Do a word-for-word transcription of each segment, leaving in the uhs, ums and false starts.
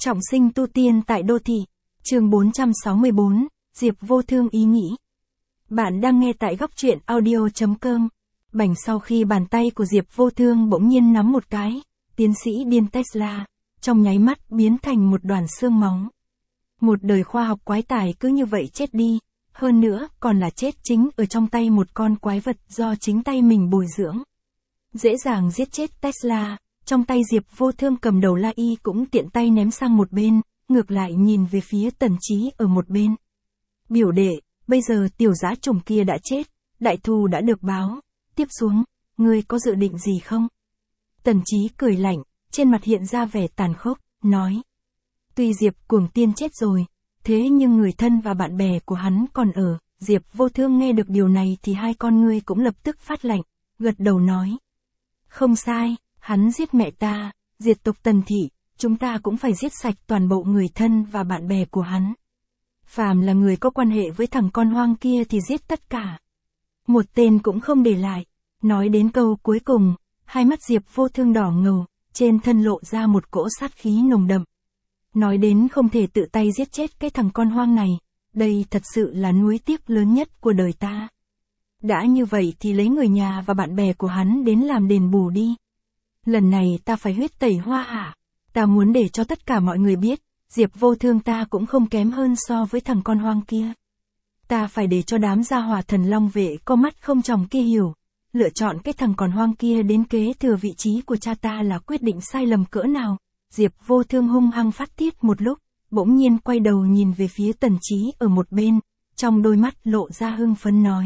Trọng sinh tu tiên tại đô thị. Chương bốn trăm sáu mươi bốn, Diệp Vô Thương ý nghĩ. Bạn đang nghe tại góc truyện audio chấm com. Bảnh sau khi bàn tay của Diệp Vô Thương bỗng nhiên nắm một cái, tiến sĩ điên Tesla, trong nháy mắt biến thành một đoàn xương máu. Một đời khoa học quái tài cứ như vậy chết đi, hơn nữa còn là chết chính ở trong tay một con quái vật do chính tay mình bồi dưỡng. Dễ dàng giết chết Tesla, trong tay Diệp Vô Thương cầm đầu La Y cũng tiện tay ném sang một bên, ngược lại nhìn về phía Tần Chí ở một bên. Biểu đệ, bây giờ tiểu dã trùng kia đã chết, đại thù đã được báo, tiếp xuống, ngươi có dự định gì không? Tần Chí cười lạnh, trên mặt hiện ra vẻ tàn khốc, nói. Tuy Diệp Cuồng Tiên chết rồi, thế nhưng người thân và bạn bè của hắn còn ở. Diệp Vô Thương nghe được điều này thì hai con ngươi cũng lập tức phát lạnh, gật đầu nói. Không sai, hắn giết mẹ ta, diệt tộc Tần thị, chúng ta cũng phải giết sạch toàn bộ người thân và bạn bè của hắn. Phàm là người có quan hệ với thằng con hoang kia thì giết tất cả. Một tên cũng không để lại. Nói đến câu cuối cùng, hai mắt Diệp Vô Thương đỏ ngầu, trên thân lộ ra một cỗ sát khí nồng đậm. Nói đến không thể tự tay giết chết cái thằng con hoang này, đây thật sự là nuối tiếc lớn nhất của đời ta. Đã như vậy thì lấy người nhà và bạn bè của hắn đến làm đền bù đi. Lần này ta phải huyết tẩy Hoa Hạ. Ta muốn để cho tất cả mọi người biết, Diệp Vô Thương ta cũng không kém hơn so với thằng con hoang kia. Ta phải để cho đám gia hỏa Thần Long vệ có mắt không tròng kia hiểu, lựa chọn cái thằng con hoang kia đến kế thừa vị trí của cha ta là quyết định sai lầm cỡ nào. Diệp Vô Thương hung hăng phát tiết một lúc, bỗng nhiên quay đầu nhìn về phía Tần Chí ở một bên, trong đôi mắt lộ ra hưng phấn nói.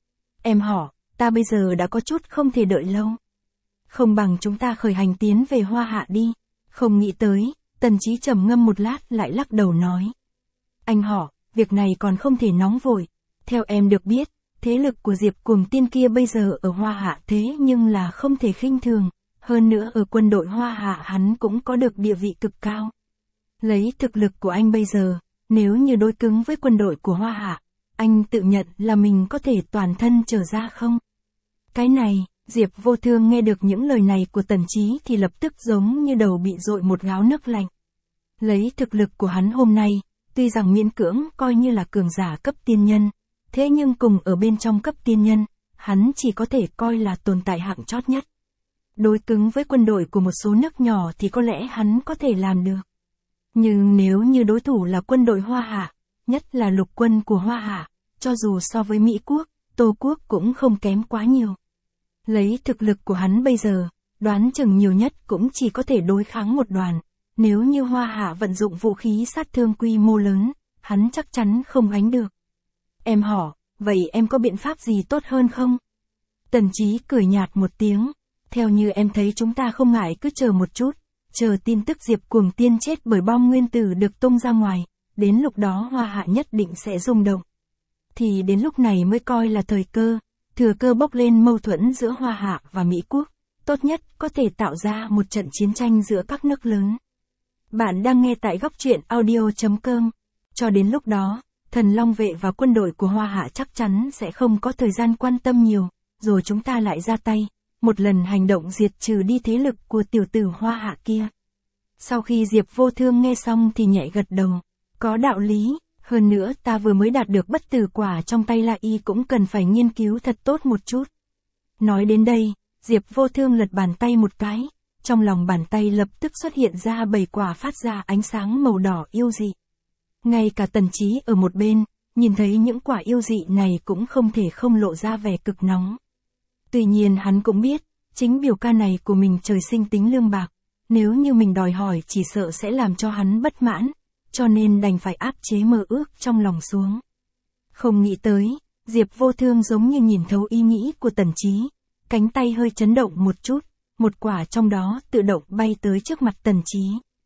Em họ, ta bây giờ đã có chút không thể đợi lâu. Không bằng chúng ta khởi hành tiến về Hoa Hạ đi. Không nghĩ tới, Tần Chí trầm ngâm một lát lại lắc đầu nói. Anh họ, việc này còn không thể nóng vội. Theo em được biết, thế lực của Diệp Cuồng Tiên kia bây giờ ở Hoa Hạ thế nhưng là không thể khinh thường. Hơn nữa ở quân đội Hoa Hạ hắn cũng có được địa vị cực cao. Lấy thực lực của anh bây giờ, nếu như đối cứng với quân đội của Hoa Hạ, anh tự nhận là mình có thể toàn thân trở ra không? Cái này, Diệp Vô Thương nghe được những lời này của Tần Chí thì lập tức giống như đầu bị dội một gáo nước lạnh. Lấy thực lực của hắn hôm nay, tuy rằng miễn cưỡng coi như là cường giả cấp tiên nhân, thế nhưng cùng ở bên trong cấp tiên nhân, hắn chỉ có thể coi là tồn tại hạng chót nhất. Đối cứng với quân đội của một số nước nhỏ thì có lẽ hắn có thể làm được. Nhưng nếu như đối thủ là quân đội Hoa Hạ, nhất là lục quân của Hoa Hạ, cho dù so với Mỹ Quốc, Tô Quốc cũng không kém quá nhiều. Lấy thực lực của hắn bây giờ, đoán chừng nhiều nhất cũng chỉ có thể đối kháng một đoàn. Nếu như Hoa Hạ vận dụng vũ khí sát thương quy mô lớn, hắn chắc chắn không gánh được. Em họ, vậy em có biện pháp gì tốt hơn không? Tần Chí cười nhạt một tiếng. Theo như em thấy chúng ta không ngại cứ chờ một chút, chờ tin tức Diệp Cuồng Tiên chết bởi bom nguyên tử được tung ra ngoài, đến lúc đó Hoa Hạ nhất định sẽ rung động. Thì đến lúc này mới coi là thời cơ, thừa cơ bốc lên mâu thuẫn giữa Hoa Hạ và Mỹ Quốc, tốt nhất có thể tạo ra một trận chiến tranh giữa các nước lớn. Bạn đang nghe tại góc truyện audio chấm com. Cho đến lúc đó, Thần Long vệ và quân đội của Hoa Hạ chắc chắn sẽ không có thời gian quan tâm nhiều, rồi chúng ta lại ra tay. Một lần hành động diệt trừ đi thế lực của tiểu tử Hoa Hạ kia. Sau khi Diệp Vô Thương nghe xong thì nhẹ gật đầu. Có đạo lý, hơn nữa ta vừa mới đạt được bất tử quả trong tay La Y cũng cần phải nghiên cứu thật tốt một chút. Nói đến đây, Diệp Vô Thương lật bàn tay một cái, trong lòng bàn tay lập tức xuất hiện ra bảy quả phát ra ánh sáng màu đỏ yêu dị. Ngay cả Tần Chí ở một bên, nhìn thấy những quả yêu dị này cũng không thể không lộ ra vẻ cực nóng. Tuy nhiên hắn cũng biết, chính biểu ca này của mình trời sinh tính lương bạc, nếu như mình đòi hỏi chỉ sợ sẽ làm cho hắn bất mãn, cho nên đành phải áp chế mơ ước trong lòng xuống. Không nghĩ tới, Diệp Vô Thương giống như nhìn thấu ý nghĩ của Tần Chí, cánh tay hơi chấn động một chút, một quả trong đó tự động bay tới trước mặt Tần Chí.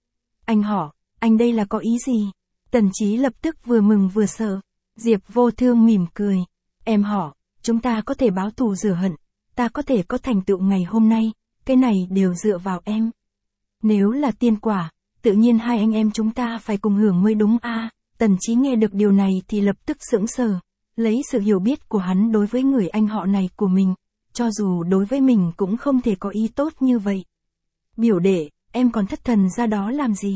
Anh họ, anh đây là có ý gì? Tần Chí lập tức vừa mừng vừa sợ. Diệp Vô Thương mỉm cười, em họ, chúng ta có thể báo thù rửa hận. Ta có thể có thành tựu ngày hôm nay, cái này đều dựa vào em. Nếu là tiên quả, tự nhiên hai anh em chúng ta phải cùng hưởng mới đúng a. À, Tần Chí nghe được điều này thì lập tức sững sờ, lấy sự hiểu biết của hắn đối với người anh họ này của mình, cho dù đối với mình cũng không thể có ý tốt như vậy. Biểu đệ, em còn thất thần ra đó làm gì?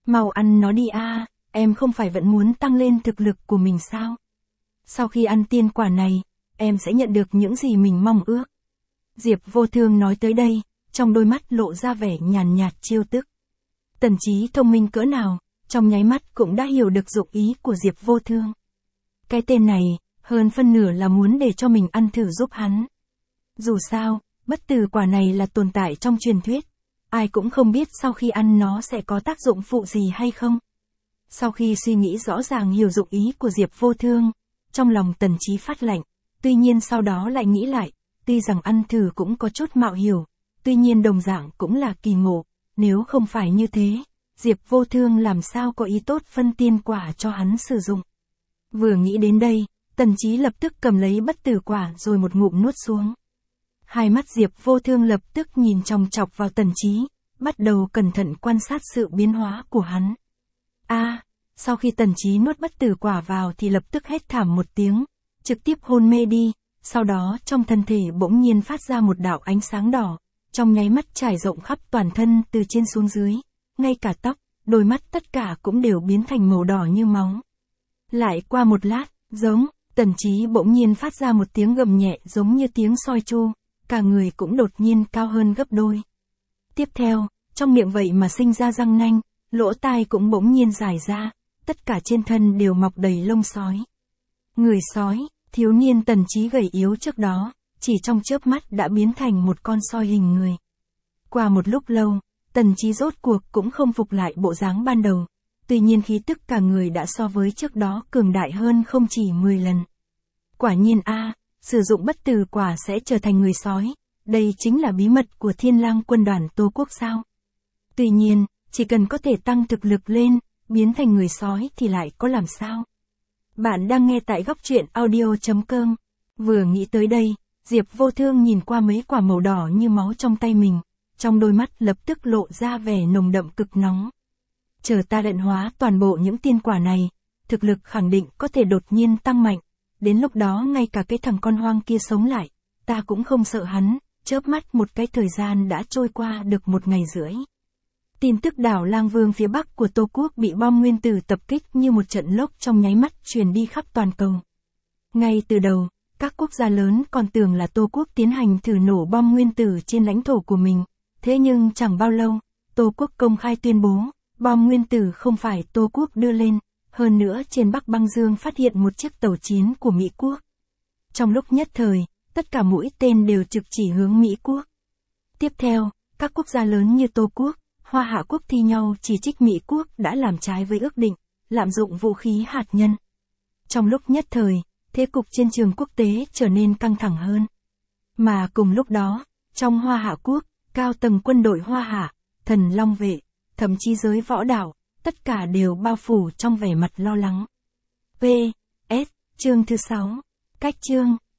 Mau ăn nó đi a, em không phải vẫn muốn tăng lên thực lực của mình sao? Sau khi ăn tiên quả này, em sẽ nhận được những gì mình mong ước. Diệp Vô Thương nói tới đây, trong đôi mắt lộ ra vẻ nhàn nhạt trêu tức. Tần Chí thông minh cỡ nào, trong nháy mắt cũng đã hiểu được dụng ý của Diệp Vô Thương. Cái tên này, hơn phân nửa là muốn để cho mình ăn thử giúp hắn. Dù sao, bất tử quả này là tồn tại trong truyền thuyết, ai cũng không biết sau khi ăn nó sẽ có tác dụng phụ gì hay không. Sau khi suy nghĩ rõ ràng hiểu dụng ý của Diệp Vô Thương, trong lòng Tần Chí phát lạnh, tuy nhiên sau đó lại nghĩ lại, tuy rằng ăn thử cũng có chút mạo hiểm, tuy nhiên đồng dạng cũng là kỳ ngộ, nếu không phải như thế, Diệp Vô Thương làm sao có ý tốt phân tiên quả cho hắn sử dụng. Vừa nghĩ đến đây, Tần Chí lập tức cầm lấy bất tử quả rồi một ngụm nuốt xuống. Hai mắt Diệp Vô Thương lập tức nhìn chòng chọc vào Tần Chí, bắt đầu cẩn thận quan sát sự biến hóa của hắn. A, à, sau khi Tần Chí nuốt bất tử quả vào thì lập tức hét thảm một tiếng, trực tiếp hôn mê đi, sau đó trong thân thể bỗng nhiên phát ra một đạo ánh sáng đỏ, trong nháy mắt trải rộng khắp toàn thân từ trên xuống dưới, ngay cả tóc, đôi mắt tất cả cũng đều biến thành màu đỏ như máu. Lại qua một lát, giống, Tần Chí bỗng nhiên phát ra một tiếng gầm nhẹ giống như tiếng soi chu, cả người cũng đột nhiên cao hơn gấp đôi. Tiếp theo, trong miệng vậy mà sinh ra răng nanh, lỗ tai cũng bỗng nhiên dài ra, tất cả trên thân đều mọc đầy lông sói. Người sói, thiếu niên Tần Chí gầy yếu trước đó, chỉ trong chớp mắt đã biến thành một con soi hình người. Qua một lúc lâu, Tần Chí rốt cuộc cũng không phục lại bộ dáng ban đầu, tuy nhiên khí tức cả người đã so với trước đó cường đại hơn không chỉ mười lần. Quả nhiên a, à, sử dụng bất tử quả sẽ trở thành người sói, đây chính là bí mật của Thiên Lang quân đoàn Tô Quốc sao? Tuy nhiên, chỉ cần có thể tăng thực lực lên, biến thành người sói thì lại có làm sao? Bạn đang nghe tại góc truyện audio chấm com. Vừa nghĩ tới đây, Diệp Vô Thương nhìn qua mấy quả màu đỏ như máu trong tay mình, trong đôi mắt lập tức lộ ra vẻ nồng đậm cực nóng. Chờ ta luyện hóa toàn bộ những tiên quả này, thực lực khẳng định có thể đột nhiên tăng mạnh, đến lúc đó ngay cả cái thằng con hoang kia sống lại, ta cũng không sợ hắn. Chớp mắt một cái thời gian đã trôi qua được một ngày rưỡi. Tin tức đảo Lang Vương phía bắc của Tô Quốc bị bom nguyên tử tập kích như một trận lốc trong nháy mắt truyền đi khắp toàn cầu. Ngay từ đầu, các quốc gia lớn còn tưởng là Tô Quốc tiến hành thử nổ bom nguyên tử trên lãnh thổ của mình, thế nhưng chẳng bao lâu, Tô Quốc công khai tuyên bố, bom nguyên tử không phải Tô Quốc đưa lên, hơn nữa trên Bắc Băng Dương phát hiện một chiếc tàu chiến của Mỹ Quốc. Trong lúc nhất thời, tất cả mũi tên đều trực chỉ hướng Mỹ Quốc. Tiếp theo, các quốc gia lớn như Tô Quốc, Hoa Hạ Quốc thi nhau chỉ trích Mỹ Quốc đã làm trái với ước định, lạm dụng vũ khí hạt nhân. Trong lúc nhất thời, thế cục trên trường quốc tế trở nên căng thẳng hơn. Mà cùng lúc đó, trong Hoa Hạ Quốc, cao tầng quân đội Hoa Hạ, thần Long Vệ, thậm chí giới võ đạo, tất cả đều bao phủ trong vẻ mặt lo lắng. P. S. Chương thứ sáu. Cách chương.